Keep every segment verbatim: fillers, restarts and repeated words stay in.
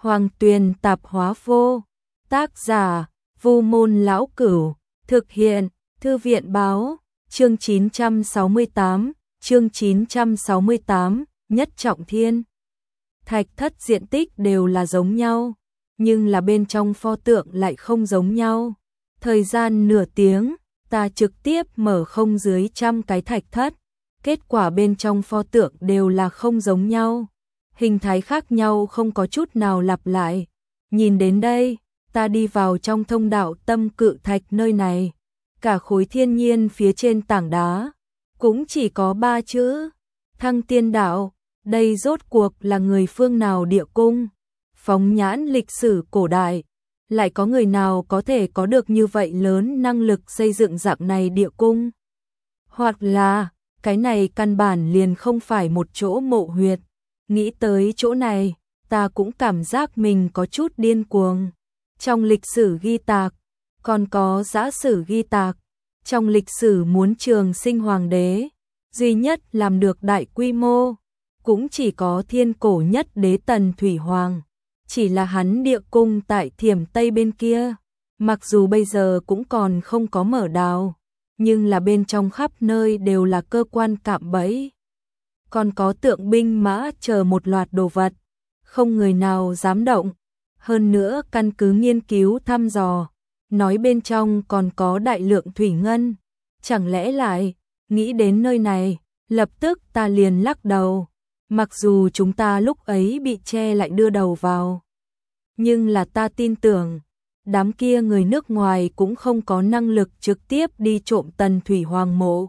Hoàng Tuyền Tạp Hóa Vô. Tác giả: Vu Môn Lão Cửu. Thực hiện: Thư viện Báo. Chương chín trăm sáu mươi tám. Chương chín trăm sáu mươi tám. Nhất Trọng Thiên. Thạch thất diện tích đều là giống nhau, nhưng là bên trong pho tượng lại không giống nhau. Thời gian nửa tiếng, ta trực tiếp mở không dưới trăm cái thạch thất. Kết quả bên trong pho tượng đều là không giống nhau. Hình thái khác nhau không có chút nào lặp lại. Nhìn đến đây, ta đi vào trong thông đạo tâm cự thạch nơi này. Cả khối thiên nhiên phía trên tảng đá cũng chỉ có ba chữ: Thăng Tiên Đạo. Đây rốt cuộc là người phương nào địa cung? Phóng nhãn lịch sử cổ đại, lại có người nào có thể có được như vậy lớn năng lực xây dựng dạng này địa cung? Hoặc là, cái này căn bản liền không phải một chỗ mộ huyệt. Nghĩ tới chỗ này, ta cũng cảm giác mình có chút điên cuồng. Trong lịch sử ghi tạc, còn có giả sử ghi tạc, trong lịch sử muốn trường sinh hoàng đế, duy nhất làm được đại quy mô, cũng chỉ có thiên cổ nhất đế Tần Thủy Hoàng. Chỉ là hắn địa cung tại Thiểm Tây bên kia, mặc dù bây giờ cũng còn không có mở đào, nhưng là bên trong khắp nơi đều là cơ quan cạm bẫy. Còn có tượng binh mã chờ một loạt đồ vật, không người nào dám động. Hơn nữa căn cứ nghiên cứu thăm dò, nói bên trong còn có đại lượng thủy ngân. Chẳng lẽ lại, nghĩ đến nơi này, lập tức ta liền lắc đầu. Mặc dù chúng ta lúc ấy bị che lại đưa đầu vào, nhưng là ta tin tưởng, đám kia người nước ngoài cũng không có năng lực trực tiếp đi trộm Tần Thủy Hoàng mộ.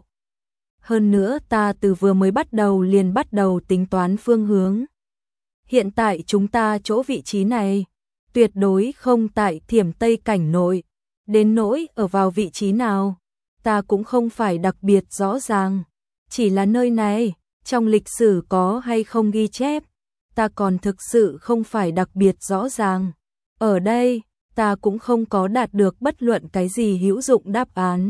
Hơn nữa ta từ vừa mới bắt đầu liền bắt đầu tính toán phương hướng. Hiện tại chúng ta chỗ vị trí này, tuyệt đối không tại Thiểm Tây cảnh nội. Đến nỗi ở vào vị trí nào, ta cũng không phải đặc biệt rõ ràng. Chỉ là nơi này, trong lịch sử có hay không ghi chép, ta còn thực sự không phải đặc biệt rõ ràng. Ở đây, ta cũng không có đạt được bất luận cái gì hữu dụng đáp án.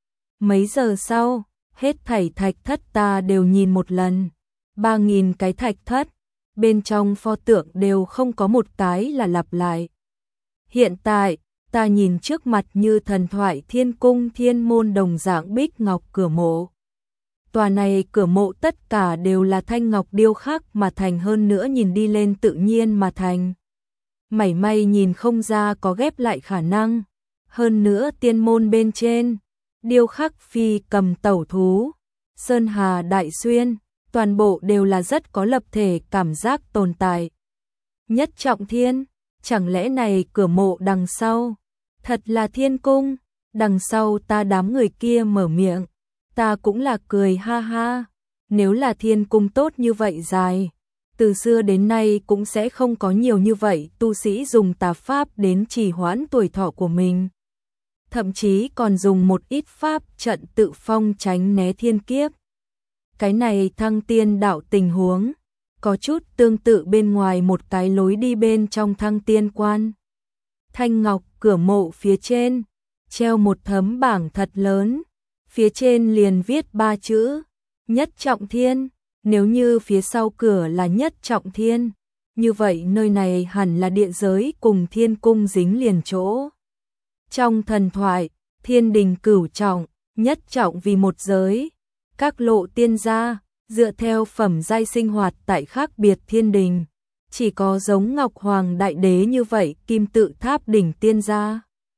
Mấy giờ sau, hết thảy thạch thất ta đều nhìn một lần. Ba nghìn cái thạch thất, bên trong pho tượng đều không có một cái là lặp lại. Hiện tại, ta nhìn trước mặt như thần thoại thiên cung thiên môn đồng dạng bích ngọc cửa mộ. Tòa này cửa mộ tất cả đều là thanh ngọc điêu khắc mà thành, hơn nữa nhìn đi lên tự nhiên mà thành. Mảy may nhìn không ra có ghép lại khả năng. Hơn nữa tiên môn bên trên, điêu khắc phi cầm tẩu thú, sơn hà đại xuyên, toàn bộ đều là rất có lập thể cảm giác tồn tại. Nhất Trọng Thiên, chẳng lẽ này cửa mộ đằng sau thật là thiên cung? Đằng sau ta đám người kia mở miệng, ta cũng là cười ha ha. Nếu là thiên cung tốt như vậy dài, từ xưa đến nay cũng sẽ không có nhiều như vậy tu sĩ dùng tà pháp đến trì hoãn tuổi thọ của mình. Thậm chí còn dùng một ít pháp trận tự phong tránh né thiên kiếp. Cái này Thăng Tiên Đạo tình huống, có chút tương tự bên ngoài một cái lối đi bên trong Thăng Tiên Quan. Thanh ngọc cửa mộ phía trên, treo một tấm bảng thật lớn, phía trên liền viết ba chữ: Nhất Trọng Thiên. Nếu như phía sau cửa là Nhất Trọng Thiên, như vậy nơi này hẳn là địa giới cùng thiên cung dính liền chỗ. Trong thần thoại, thiên đình cửu trọng, nhất trọng vì một giới. Các lộ tiên gia, dựa theo phẩm giai sinh hoạt tại khác biệt thiên đình. Chỉ có giống Ngọc Hoàng Đại Đế như vậy kim tự tháp đỉnh tiên gia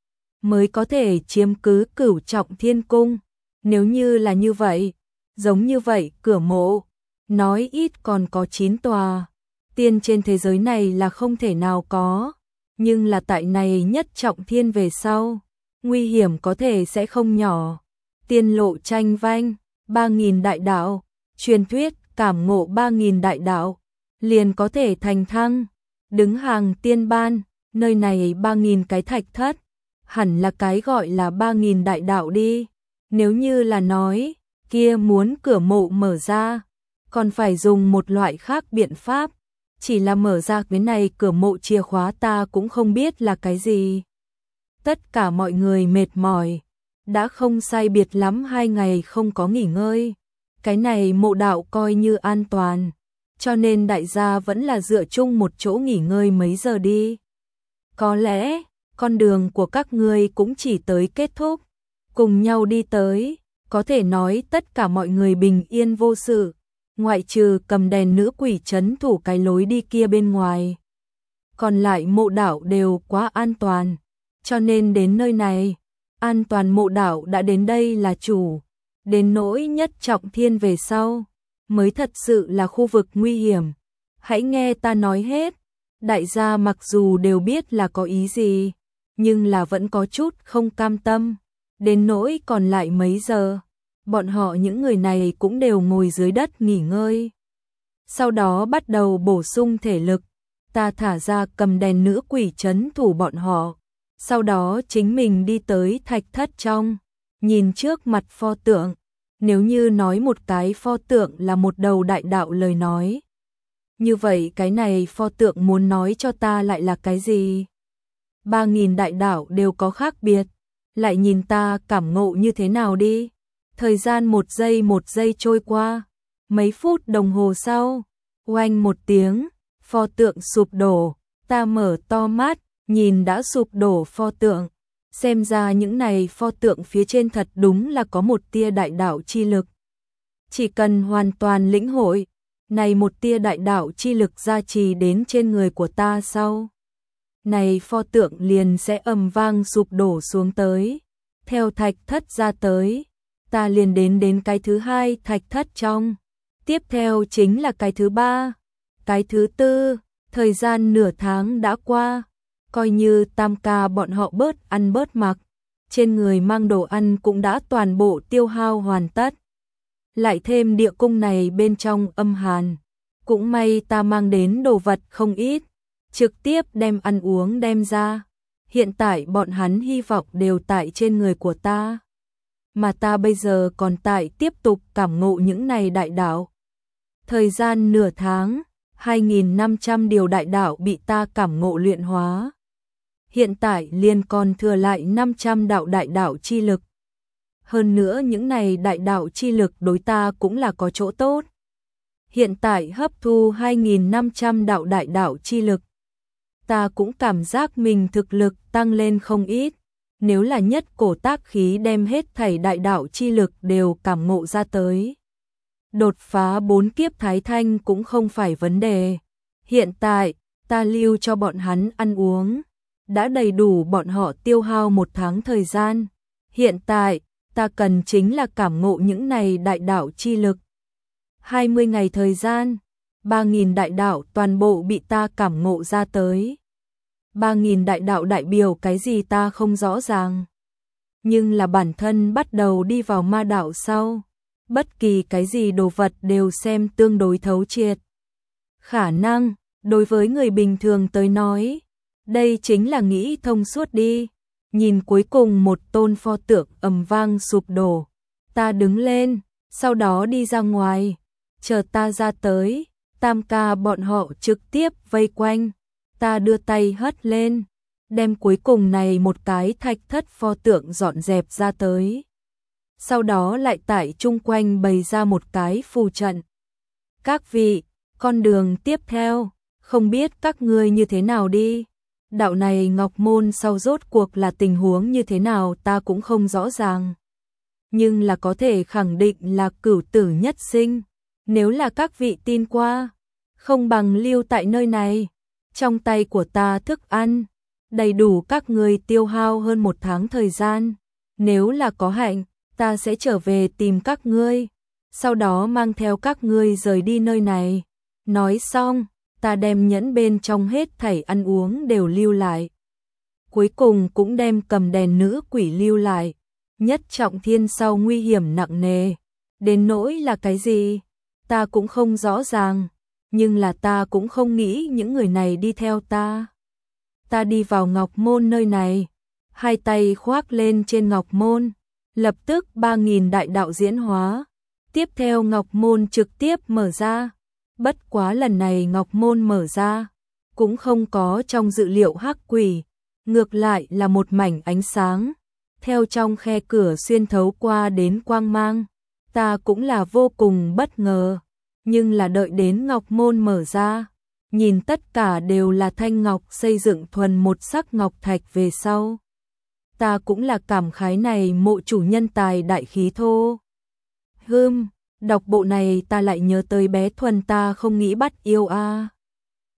mới có thể chiếm cứ cửu trọng thiên cung. Nếu như là như vậy, giống như vậy cửa mộ, nói ít còn có chín tòa. Tiên trên thế giới này là không thể nào có. Nhưng là tại này Nhất Trọng Thiên về sau, nguy hiểm có thể sẽ không nhỏ. Tiên lộ tranh vanh, ba nghìn đại đạo, truyền thuyết cảm ngộ ba nghìn đại đạo, liền có thể thành thăng, đứng hàng tiên ban. Nơi này ba nghìn cái thạch thất, hẳn là cái gọi là ba nghìn đại đạo đi. Nếu như là nói, kia muốn cửa mộ mở ra, còn phải dùng một loại khác biện pháp. Chỉ là mở ra cái này cửa mộ chìa khóa ta cũng không biết là cái gì. Tất cả mọi người mệt mỏi, đã không sai biệt lắm hai ngày không có nghỉ ngơi. Cái này mộ đạo coi như an toàn, cho nên đại gia vẫn là dựa chung một chỗ nghỉ ngơi mấy giờ đi. Có lẽ, con đường của các ngươi cũng chỉ tới kết thúc, cùng nhau đi tới, có thể nói tất cả mọi người bình yên vô sự, ngoại trừ cầm đèn nữ quỷ trấn thủ cái lối đi kia bên ngoài. Còn lại mộ đảo đều quá an toàn, cho nên đến nơi này, an toàn mộ đảo đã đến đây là chủ, đến nỗi nhất trọng thiên về sau, mới thật sự là khu vực nguy hiểm. Hãy nghe ta nói hết, đại gia mặc dù đều biết là có ý gì, nhưng là vẫn có chút không cam tâm, đến nỗi còn lại mấy giờ, bọn họ những người này cũng đều ngồi dưới đất nghỉ ngơi. Sau đó bắt đầu bổ sung thể lực, ta thả ra cầm đèn nữ quỷ trấn thủ bọn họ, sau đó chính mình đi tới thạch thất trong, nhìn trước mặt pho tượng, nếu như nói một cái pho tượng là một đầu đại đạo lời nói. Như vậy cái này pho tượng muốn nói cho ta lại là cái gì? Ba nghìn đại đạo đều có khác biệt, lại nhìn ta cảm ngộ như thế nào đi. Thời gian một giây một giây trôi qua, mấy phút đồng hồ sau, oanh một tiếng, pho tượng sụp đổ, ta mở to mắt, nhìn đã sụp đổ pho tượng, xem ra những này pho tượng phía trên thật đúng là có một tia đại đạo chi lực. Chỉ cần hoàn toàn lĩnh hội, này một tia đại đạo chi lực gia trì đến trên người của ta sau, này pho tượng liền sẽ ầm vang sụp đổ xuống tới, theo thạch thất ra tới. Ta liền đến đến cái thứ hai thạch thất trong, tiếp theo chính là cái thứ ba, cái thứ tư, thời gian nửa tháng đã qua, coi như tam ca bọn họ bớt ăn bớt mặc, trên người mang đồ ăn cũng đã toàn bộ tiêu hao hoàn tất. Lại thêm địa cung này bên trong âm hàn, cũng may ta mang đến đồ vật không ít, trực tiếp đem ăn uống đem ra, hiện tại bọn hắn hy vọng đều tại trên người của ta. Mà ta bây giờ còn tại tiếp tục cảm ngộ những này đại đạo. Thời gian nửa tháng, hai nghìn năm trăm điều đại đạo bị ta cảm ngộ luyện hóa. Hiện tại liền còn thừa lại năm trăm đạo đại đạo chi lực. Hơn nữa những này đại đạo chi lực đối ta cũng là có chỗ tốt. Hiện tại hấp thu hai nghìn năm trăm đạo đại đạo chi lực, ta cũng cảm giác mình thực lực tăng lên không ít. Nếu là nhất cổ tác khí đem hết thảy đại đạo chi lực đều cảm ngộ ra tới, đột phá bốn kiếp thái thanh cũng không phải vấn đề. Hiện tại, ta lưu cho bọn hắn ăn uống, đã đầy đủ bọn họ tiêu hao một tháng thời gian. Hiện tại, ta cần chính là cảm ngộ những này đại đạo chi lực. hai mươi ngày thời gian, ba nghìn đại đạo toàn bộ bị ta cảm ngộ ra tới. ba nghìn đại đạo đại biểu cái gì ta không rõ ràng. Nhưng là bản thân bắt đầu đi vào ma đạo sau, bất kỳ cái gì đồ vật đều xem tương đối thấu triệt. Khả năng, đối với người bình thường tới nói, đây chính là nghĩ thông suốt đi. Nhìn cuối cùng một tôn pho tượng ầm vang sụp đổ, ta đứng lên, sau đó đi ra ngoài, chờ ta ra tới, tam ca bọn họ trực tiếp vây quanh. Ta đưa tay hất lên, đem cuối cùng này một cái thạch thất pho tượng dọn dẹp ra tới. Sau đó lại tại chung quanh bày ra một cái phù trận. Các vị, con đường tiếp theo, không biết các ngươi như thế nào đi. Đạo này Ngọc Môn sau rốt cuộc là tình huống như thế nào ta cũng không rõ ràng. Nhưng là có thể khẳng định là cửu tử nhất sinh. Nếu là các vị tin qua, không bằng lưu tại nơi này. Trong tay của ta thức ăn, đầy đủ các ngươi tiêu hao hơn một tháng thời gian. Nếu là có hạnh, ta sẽ trở về tìm các ngươi, sau đó mang theo các ngươi rời đi nơi này. Nói xong, ta đem nhẫn bên trong hết thảy ăn uống đều lưu lại. Cuối cùng cũng đem cầm đèn nữ quỷ lưu lại. Nhất trọng thiên sau nguy hiểm nặng nề. Đến nỗi là cái gì? Ta cũng không rõ ràng. Nhưng là ta cũng không nghĩ những người này đi theo ta. Ta đi vào Ngọc Môn nơi này, hai tay khoác lên trên Ngọc Môn, lập tức ba nghìn đại đạo diễn hóa. Tiếp theo Ngọc Môn trực tiếp mở ra. Bất quá lần này Ngọc Môn mở ra, cũng không có trong dự liệu hắc quỷ, ngược lại là một mảnh ánh sáng. Theo trong khe cửa xuyên thấu qua đến quang mang, ta cũng là vô cùng bất ngờ. Nhưng là đợi đến ngọc môn mở ra, nhìn tất cả đều là thanh ngọc xây dựng thuần một sắc ngọc thạch về sau. Ta cũng là cảm khái này mộ chủ nhân tài đại khí thô. Hưm, đọc bộ này ta lại nhớ tới bé Thuần ta không nghĩ bắt yêu a.